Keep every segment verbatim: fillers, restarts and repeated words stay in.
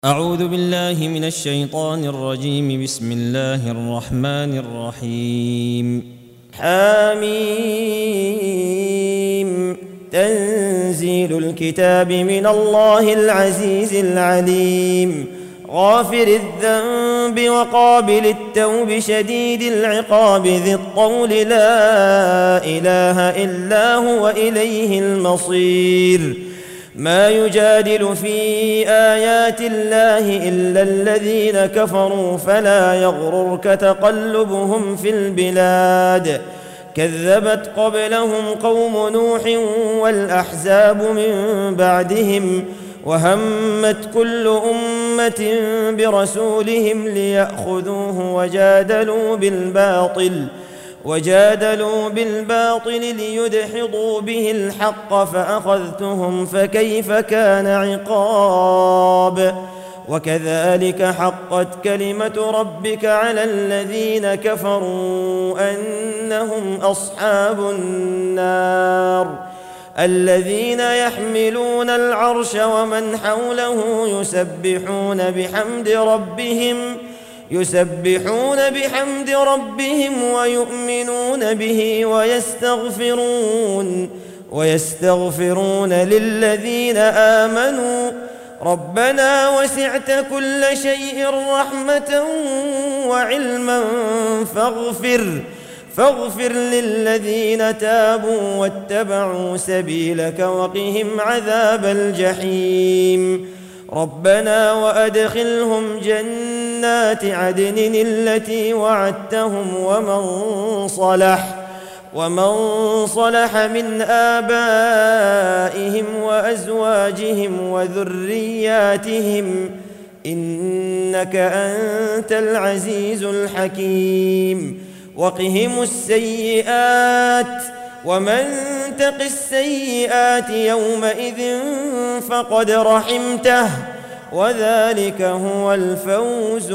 أعوذ بالله من الشيطان الرجيم. بسم الله الرحمن الرحيم. حميم. تنزيل الكتاب من الله العزيز العليم. غافر الذنب وقابل التوب شديد العقاب ذي الطول لا إله إلا هو إليه المصير. ما يجادل في آيات الله إلا الذين كفروا فلا يغررك تقلبهم في البلاد. كذبت قبلهم قوم نوح والأحزاب من بعدهم وهمت كل أمة برسولهم ليأخذوه وجادلوا بالباطل وجادلوا بالباطل ليدحضوا به الحق فأخذتهم فكيف كان عقاب. وكذلك حقت كلمة ربك على الذين كفروا أنهم أصحاب النار. الذين يحملون العرش ومن حوله يسبحون بحمد ربهم يسبحون بحمد ربهم ويؤمنون به ويستغفرون ويستغفرون للذين آمنوا ربنا وسعت كل شيء رحمة وعلما فاغفر فاغفر للذين تابوا واتبعوا سبيلك وقهم عذاب الجحيم. ربنا وأدخلهم جنات عدن التي وعدتهم ومن صلح ومن صلح من آبائهم وأزواجهم وذرياتهم إنك أنت العزيز الحكيم. وقهم السيئات ومن تق السيئات يومئذ فقد رحمته وذلك هو الفوز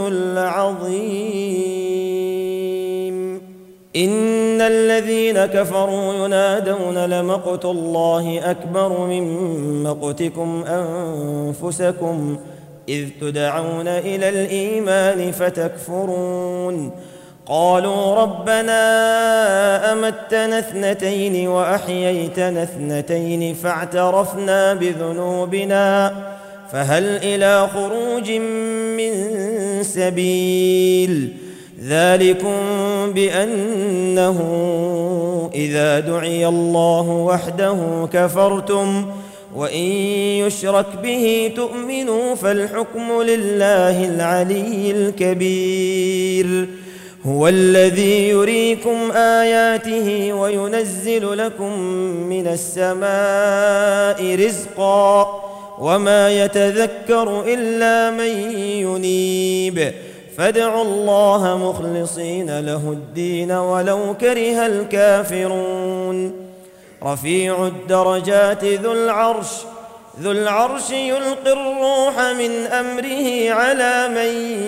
العظيم. إن الذين كفروا ينادون لمقت الله أكبر من مقتكم أنفسكم إذ تدعون إلى الإيمان فتكفرون. قالوا ربنا أمتنا اثنتين وأحييتنا اثنتين فاعترفنا بذنوبنا فهل إلى خروج من سبيل. ذلكم بأنه إذا دعي الله وحده كفرتم وإن يشرك به تؤمنوا فالحكم لله العلي الكبير. هو الذي يريكم آياته وينزل لكم من السماء رزقا وما يتذكر إلا من ينيب. فادعوا الله مخلصين له الدين ولو كره الكافرون. رفيع الدرجات ذو العرش ذو العرش يلقي الروح من أمره على من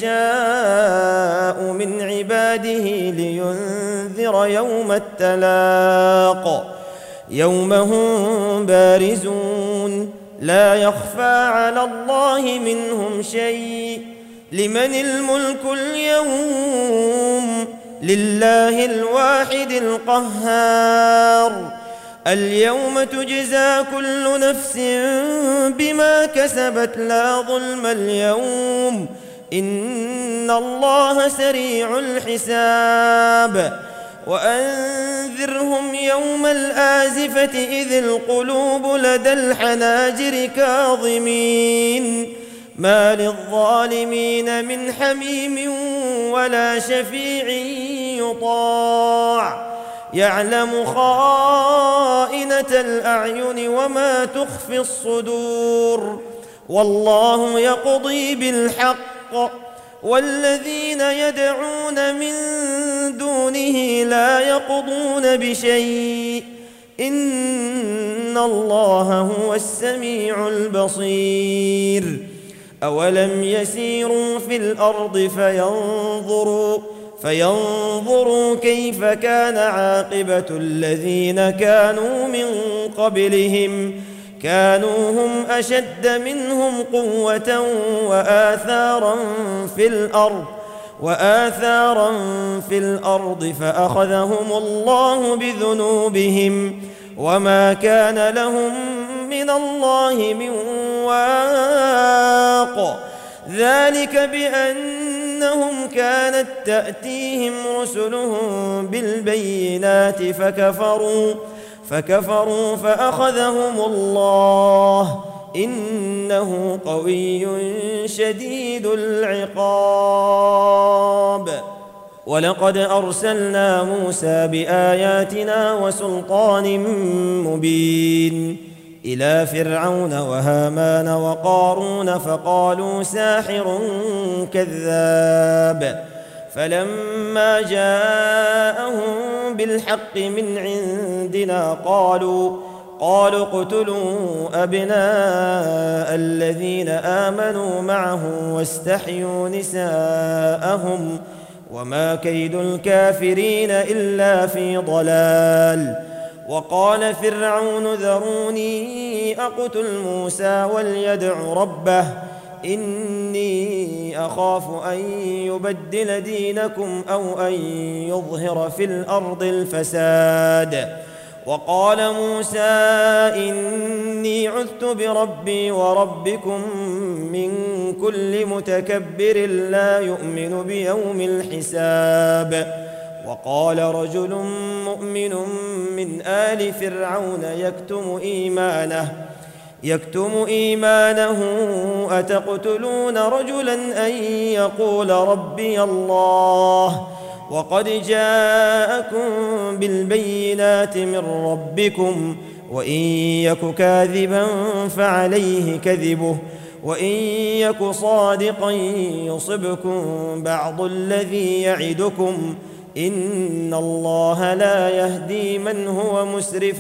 يشاء من عباده لينذر يوم التلاق يوم هم بارزون لا يخفى على الله منهم شيء. لمن الملك اليوم لله الواحد القهار. اليوم تجزى كل نفس بما كسبت لا ظلم اليوم إن الله سريع الحساب. وأنذرهم يوم الآزفة إذ القلوب لدى الحناجر كاظمين ما للظالمين من حميم ولا شفيع يطاع. يعلم خائنة الأعين وما تخفي الصدور والله يقضي بالحق والذين يدعون من دونه لا يقضون بشيء إن الله هو السميع البصير. أولم يسيروا في الأرض فينظروا فينظروا كيف كان عاقبة الذين كانوا من قبلهم كانوا هم أشد منهم قوة وآثارا في الأرض وآثارا في الأرض فأخذهم الله بذنوبهم وما كان لهم من الله من واق ذلك بأنهم كانت تأتيهم رسلهم بالبينات فكفروا فكفروا فأخذهم الله إنه قوي شديد العقاب. ولقد أرسلنا موسى بآياتنا وسلطان مبين إلى فرعون وهامان وقارون فقالوا ساحر كذاب فلما جاءهم بالحق من عندنا قالوا قالوا اقتلوا أبناء الذين آمنوا معه واستحيوا نساءهم وما كيد الكافرين إلا في ضلال. وقال فرعون ذروني أقتل موسى وليدع ربه إني أخاف أن يبدل دينكم أو أن يظهر في الأرض الفساد. وقال موسى إني عذت بربي وربكم من كل متكبر لا يؤمن بيوم الحساب. وقال رجل مؤمن من آل فرعون يكتم إيمانه يكتم إيمانه أتقتلون رجلا أن يقول ربي الله وقد جاءكم بالبينات من ربكم وإن يك كاذبا فعليه كذبه وإن يك صادقا يصبكم بعض الذي يعدكم إن الله لا يهدي من هو مسرف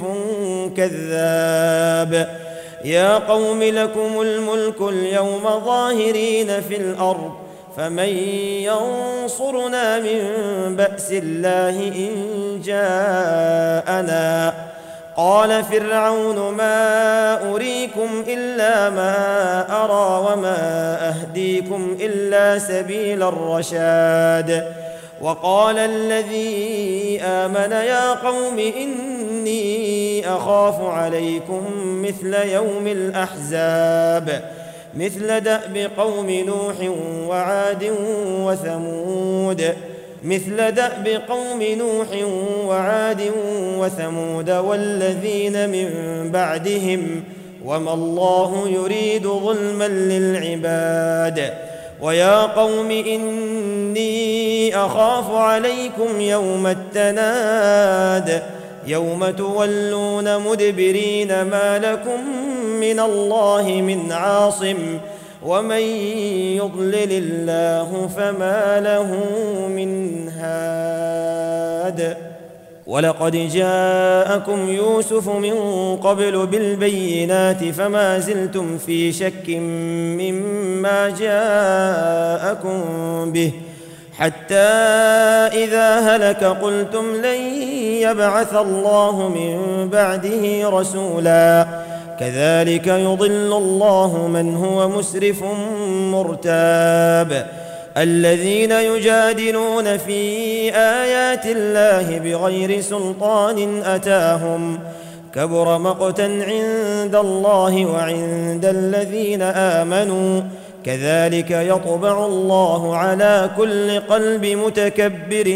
كذاب. يا قوم لكم الملك اليوم ظاهرين في الأرض فمن ينصرنا من بأس الله إن جاءنا. قال فرعون ما أريكم إلا ما أرى وما أهديكم إلا سبيل الرشاد. وقال الذي آمن يا قوم إني أخاف عليكم مثل يوم الأحزاب مثل دأب قوم نوح وعاد وثمود مثل دأب قوم نوح وعاد وثمود والذين من بعدهم وما الله يريد ظلما للعباد. ويا قوم إني أخاف عليكم يوم التناد يوم تولون مدبرين ما لكم من الله من عاصم ومن يضلل الله فما له من هاد. ولقد جاءكم يوسف من قبل بالبينات فما زلتم في شك مما جاءكم به حتى إذا هلك قلتم لن يبعث الله من بعده رسولا كذلك يضل الله من هو مسرف مرتاب. الذين يجادلون في آيات الله بغير سلطان أتاهم كبر مقتا عند الله وعند الذين آمنوا كذلك يطبع الله على كل قلب متكبر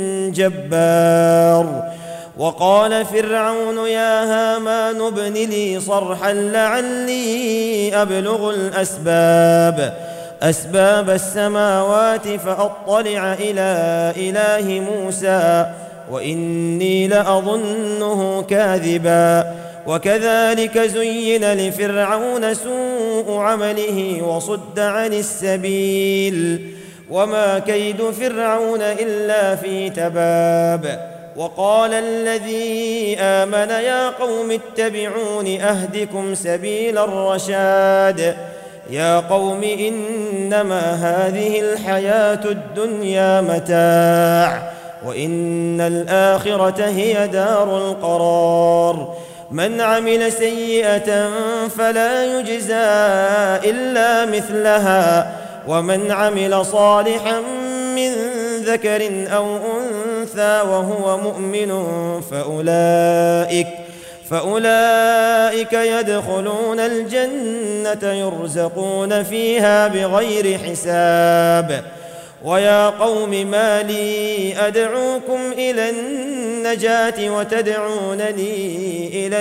جبار. وقال فرعون يا هامان ابن لي صرحا لعلي أبلغ الأسباب أسباب السماوات فأطلع إلى إله موسى وإني لأظنه كاذبا. وكذلك زين لفرعون سوء عمله وصد عن السبيل وما كيد فرعون إلا في تباب. وقال الذي آمن يا قوم اتبعون أهدكم سبيل الرشاد. يا قوم إنما هذه الحياة الدنيا متاع وإن الآخرة هي دار القرار. من عمل سيئة فلا يجزى إلا مثلها ومن عمل صالحا من ذكر أو أنثى وهو مؤمن فأولئك فأولئك يدخلون الجنة يرزقون فيها بغير حساب. ويا قوم ما لي أدعوكم إلى النجاة وتدعونني إلى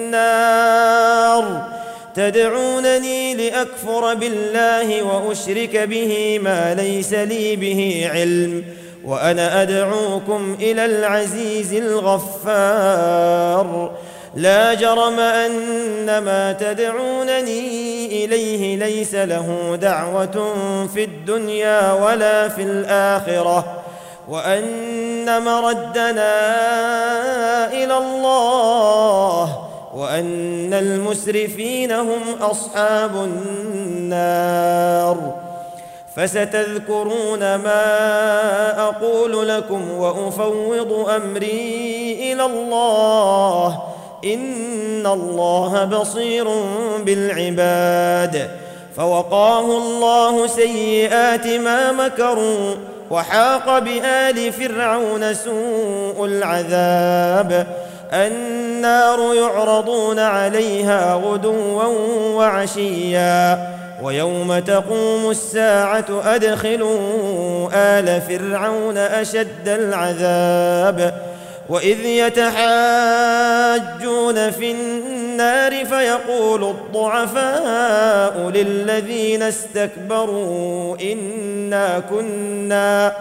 النار تدعونني لأكفر بالله وأشرك به ما ليس لي به علم وأنا أدعوكم إلى العزيز الغفار. لا جرم أن ما تدعونني إليه ليس له دعوة في الدنيا ولا في الآخرة وأن مردنا إلى الله وأن المسرفين هم أصحاب النار. فستذكرون ما أقول لكم وأفوض أمري إلى الله إن الله بصير بالعباد. فوقاه الله سيئات ما مكروا وحاق بآل فرعون سوء العذاب. النار يعرضون عليها غدوا وعشيا ويوم تقوم الساعة أدخلوا آل فرعون أشد العذاب. وإذ يتحاجون في النار فيقول الضعفاء للذين استكبروا إنا كنا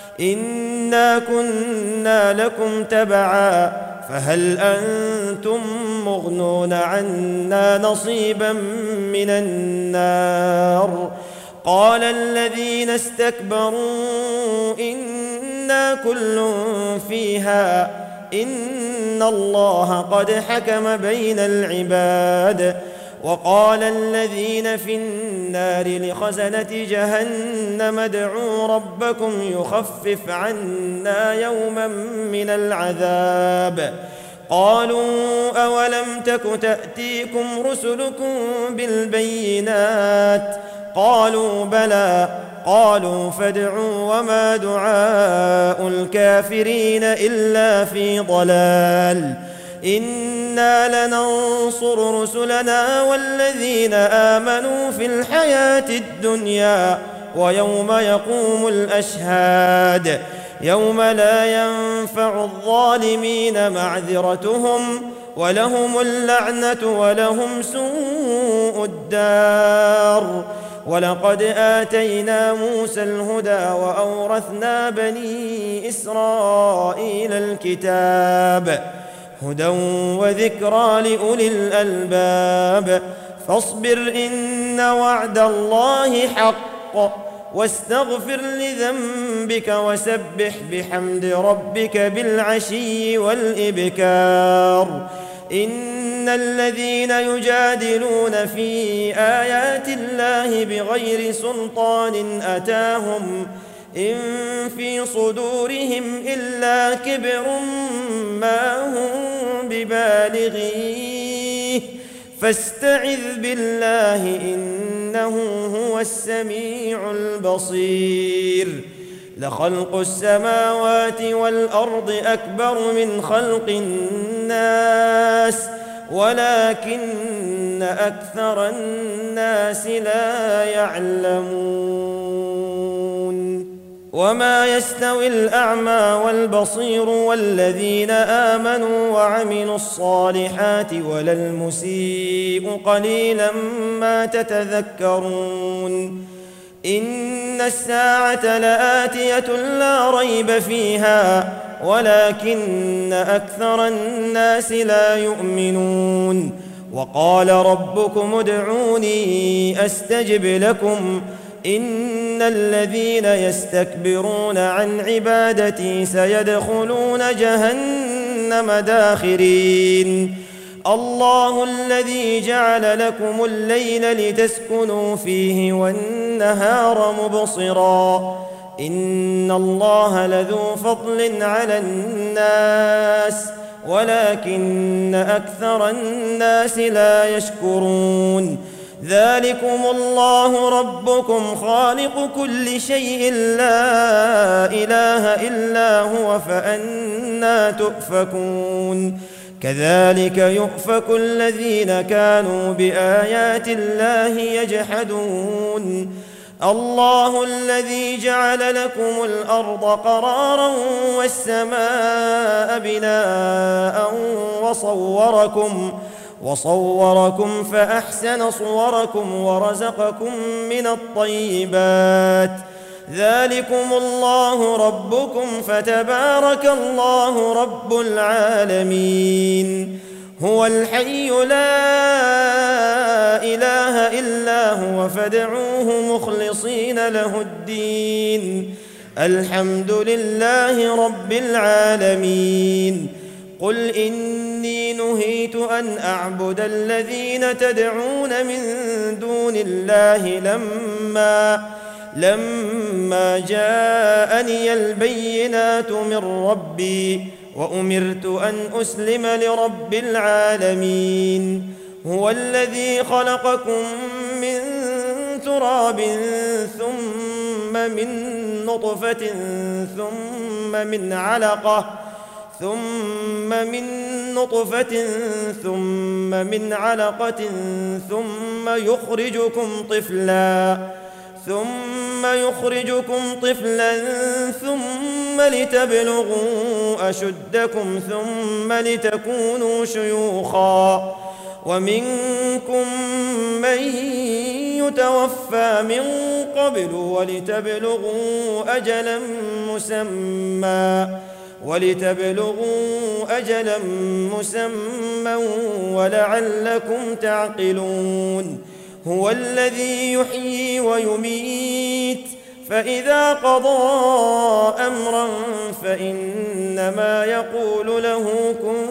إنا كنا لكم تبعا فهل أنتم مغنون عنا نصيبا من النار. قال الذين استكبروا إنا كل فيها إن الله قد حكم بين العباد. وقال الذين في النار لخزنة جهنم ادعوا ربكم يخفف عنا يوما من العذاب. قالوا أولم تك تأتيكم رسلكم بالبينات قالوا بلى قالوا فادعوا وما دعاء الكافرين إلا في ضلال. إنا لننصر رسلنا والذين آمنوا في الحياة الدنيا ويوم يقوم الأشهاد يوم لا ينفع الظالمين معذرتهم ولهم اللعنة ولهم سوء الدار. ولقد آتينا موسى الهدى وأورثنا بني إسرائيل الكتاب هدى وذكرى لأولي الألباب. فاصبر إن وعد الله حق واستغفر لذنبك وسبح بحمد ربك بالعشي والإبكار. إن الذين يجادلون في آيات الله بغير سلطان أتاهم إن في صدورهم إلا كبر ما هم ببالغيه فاستعذ بالله إنه هو السميع البصير. لخلق السماوات والأرض أكبر من خلق الناس ولكن أكثر الناس لا يعلمون. وما يستوي الأعمى والبصير والذين آمنوا وعملوا الصالحات ولا المسيء قليلا ما تتذكرون. إن الساعة لآتية لا ريب فيها ولكن أكثر الناس لا يؤمنون. وقال ربكم ادعوني أستجب لكم إن الذين يستكبرون عن عبادتي سيدخلون جهنم داخرين. الله الذي جعل لكم الليل لتسكنوا فيه والنهار مبصرا إن الله لذو فضل على الناس ولكن أكثر الناس لا يشكرون ذلكم الله ربكم خالق كل شيء لا إله إلا هو فأنى تؤفكون كذلك يؤفك الذين كانوا بآيات الله يجحدون الله الذي جعل لكم الأرض قرارا والسماء بناء وصوركم وصوركم فأحسن صوركم ورزقكم من الطيبات ذلكم الله ربكم فتبارك الله رب العالمين هو الحي لا إله إلا هو فادعوه مخلصين له الدين الحمد لله رب العالمين قل إني نهيت أن أعبد الذين تدعون من دون الله لما لما جاءني البينات من ربي وأمرت أن أسلم لرب العالمين هو الذي خلقكم من تراب ثم من نطفة ثم من علقة ثم من نطفة ثم من علقة ثم يخرجكم طفلا ثم يخرجكم طفلا ثم لتبلغوا أشدكم ثم لتكونوا شيوخا ومنكم من يتوفى من قبل ولتبلغوا أجلا مسمى ولتبلغوا أجلا مسمى ولعلكم تعقلون هو الذي يحيي ويميت فإذا قضى أمرا فإنما يقول له كن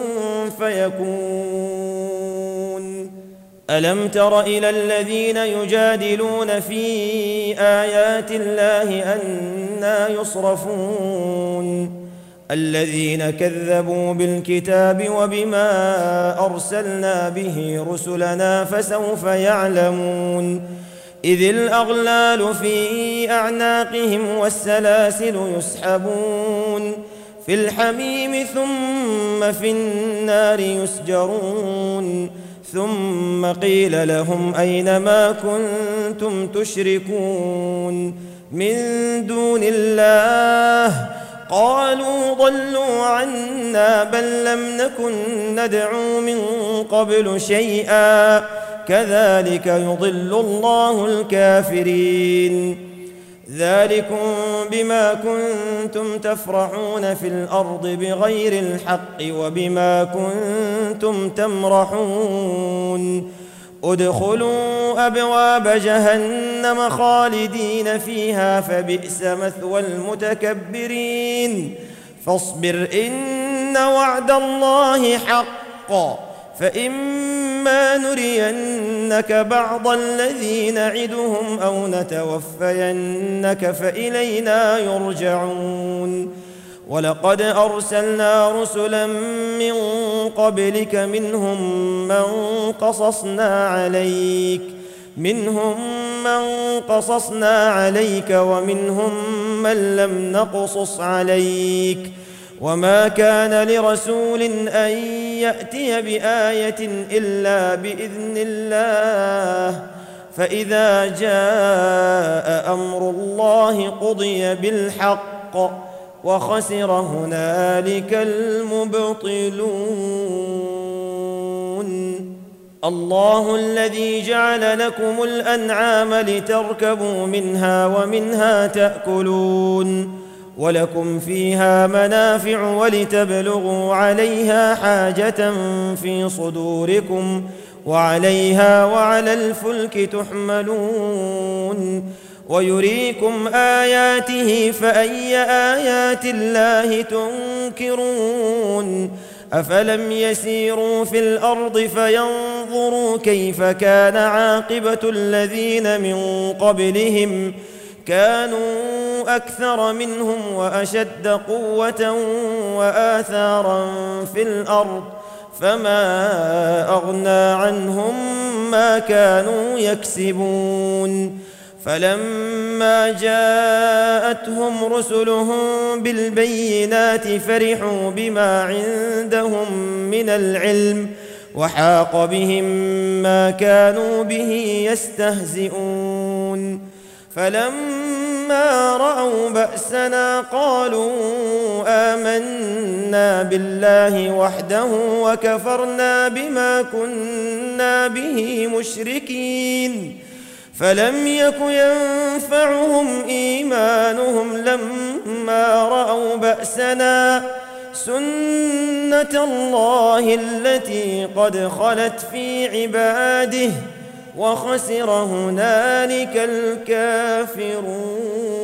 فيكون ألم تر إلى الذين يجادلون في آيات الله أنى يصرفون الذين كذبوا بالكتاب وبما أرسلنا به رسلنا فسوف يعلمون إذ الأغلال في أعناقهم والسلاسل يسحبون في الحميم ثم في النار يسجرون ثم قيل لهم أين ما كنتم تشركون من دون الله قالوا ضلوا عنا بل لم نكن ندعو من قبل شيئا كذلك يضل الله الكافرين ذلكم بما كنتم تفرحون في الأرض بغير الحق وبما كنتم تمرحون ادخلوا أبواب جهنم خالدين فيها فبئس مثوى المتكبرين فاصبر إن وعد الله حق فإما نرينك بعض الذي نعدهم أو نتوفينك فإلينا يرجعون ولقد أرسلنا رسلا من قبلك منهم من قصصنا عليك منهم من قصصنا عليك ومنهم من لم نقصص عليك وما كان لرسول أن يأتي بآية إلا بإذن الله فإذا جاء أمر الله قضي بالحق وخسر هنالك المبطلون الله الذي جعل لكم الأنعام لتركبوا منها ومنها تأكلون ولكم فيها منافع ولتبلغوا عليها حاجة في صدوركم وعليها وعلى الفلك تحملون ويريكم آياته فأي آيات الله تنكرون أفلم يسيروا في الأرض فينظروا كيف كان عاقبة الذين من قبلهم كانوا أكثر منهم وأشد قوة وآثارا في الأرض فما أغنى عنهم ما كانوا يكسبون فلما جاءتهم رسلهم بالبينات فرحوا بما عندهم من العلم وحاق بهم ما كانوا به يستهزئون فلما رأوا بأسنا قالوا آمنا بالله وحده وكفرنا بما كنا به مشركين فلم يك ينفعهم إيمانهم لما رأوا بأسنا سنة الله التي قد خلت في عباده وخسر هنالك الكافرون.